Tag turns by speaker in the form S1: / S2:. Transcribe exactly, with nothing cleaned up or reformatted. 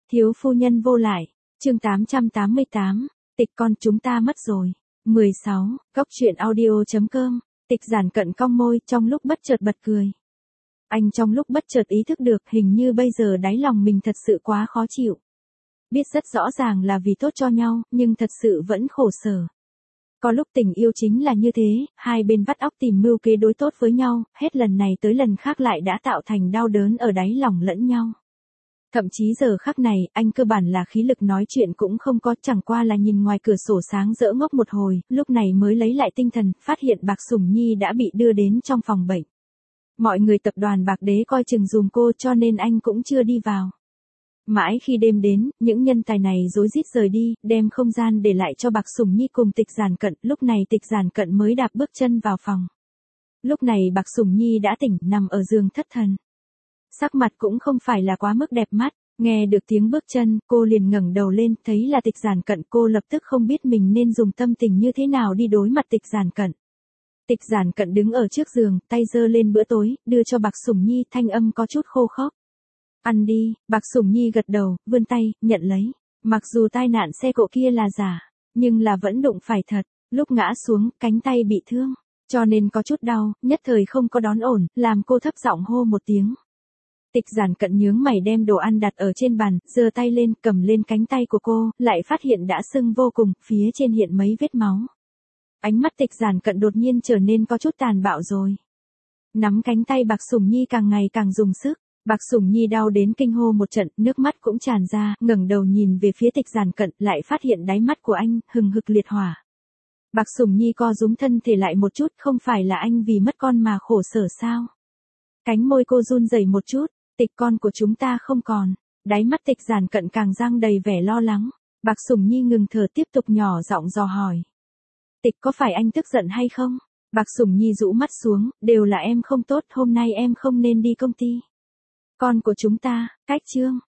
S1: Thiếu phu nhân vô lại, chương tám trăm tám mươi tám, tịch con chúng ta mất rồi. mười sáu, góc truyện audio.com, tịch giản cận cong môi trong lúc bất chợt bật cười. Anh trong lúc bất chợt ý thức được hình như bây giờ đáy lòng mình thật sự quá khó chịu. Biết rất rõ ràng là vì tốt cho nhau, nhưng thật sự vẫn khổ sở. Có lúc tình yêu chính là như thế, hai bên vắt óc tìm mưu kế đối tốt với nhau, hết lần này tới lần khác lại đã tạo thành đau đớn ở đáy lòng lẫn nhau. Thậm chí giờ khắc này, anh cơ bản là khí lực nói chuyện cũng không có, chẳng qua là nhìn ngoài cửa sổ sáng rỡ ngốc một hồi, lúc này mới lấy lại tinh thần, phát hiện Bạc Sủng Nhi đã bị đưa đến trong phòng bệnh. Mọi người tập đoàn Bạc Đế coi chừng dùm cô cho nên anh cũng chưa đi vào. Mãi khi đêm đến, những nhân tài này rối rít rời đi, đem không gian để lại cho Bạc Sủng Nhi cùng Tịch Giản Cận, lúc này Tịch Giản Cận mới đạp bước chân vào phòng. Lúc này Bạc Sủng Nhi đã tỉnh, nằm ở giường thất thần. Sắc mặt cũng không phải là quá mức đẹp mắt, nghe được tiếng bước chân, cô liền ngẩng đầu lên, thấy là Tịch Giản Cận, cô lập tức không biết mình nên dùng tâm tình như thế nào đi đối mặt Tịch Giản Cận. Tịch Giản Cận đứng ở trước giường, tay giơ lên bữa tối, đưa cho Bạc Sủng Nhi, thanh âm có chút khô khốc. Ăn đi, Bạc Sủng Nhi gật đầu, vươn tay, nhận lấy. Mặc dù tai nạn xe cộ kia là giả, nhưng là vẫn đụng phải thật, lúc ngã xuống, cánh tay bị thương, cho nên có chút đau, nhất thời không có đón ổn, làm cô thấp giọng hô một tiếng. Tịch Giản Cận nhướng mày đem đồ ăn đặt ở trên bàn, giơ tay lên, cầm lên cánh tay của cô, lại phát hiện đã sưng vô cùng, phía trên hiện mấy vết máu. Ánh mắt Tịch Giản Cận đột nhiên trở nên có chút tàn bạo rồi. Nắm cánh tay Bạc Sủng Nhi càng ngày càng dùng sức. Bạc Sủng Nhi đau đến kinh hô một trận, nước mắt cũng tràn ra, ngẩng đầu nhìn về phía Tịch Giản Cận, lại phát hiện đáy mắt của anh hừng hực liệt hỏa. Bạc Sủng Nhi co rúm thân thể lại một chút, không phải là anh vì mất con mà khổ sở sao? Cánh môi cô run rẩy một chút, Tịch con của chúng ta không còn. Đáy mắt Tịch Giản Cận càng giăng đầy vẻ lo lắng. Bạc Sủng Nhi ngừng thở tiếp tục nhỏ giọng dò hỏi. Tịch có phải anh tức giận hay không? Bạc Sủng Nhi rũ mắt xuống, đều là em không tốt, hôm nay em không nên đi công ty. Con của chúng ta, cách chương,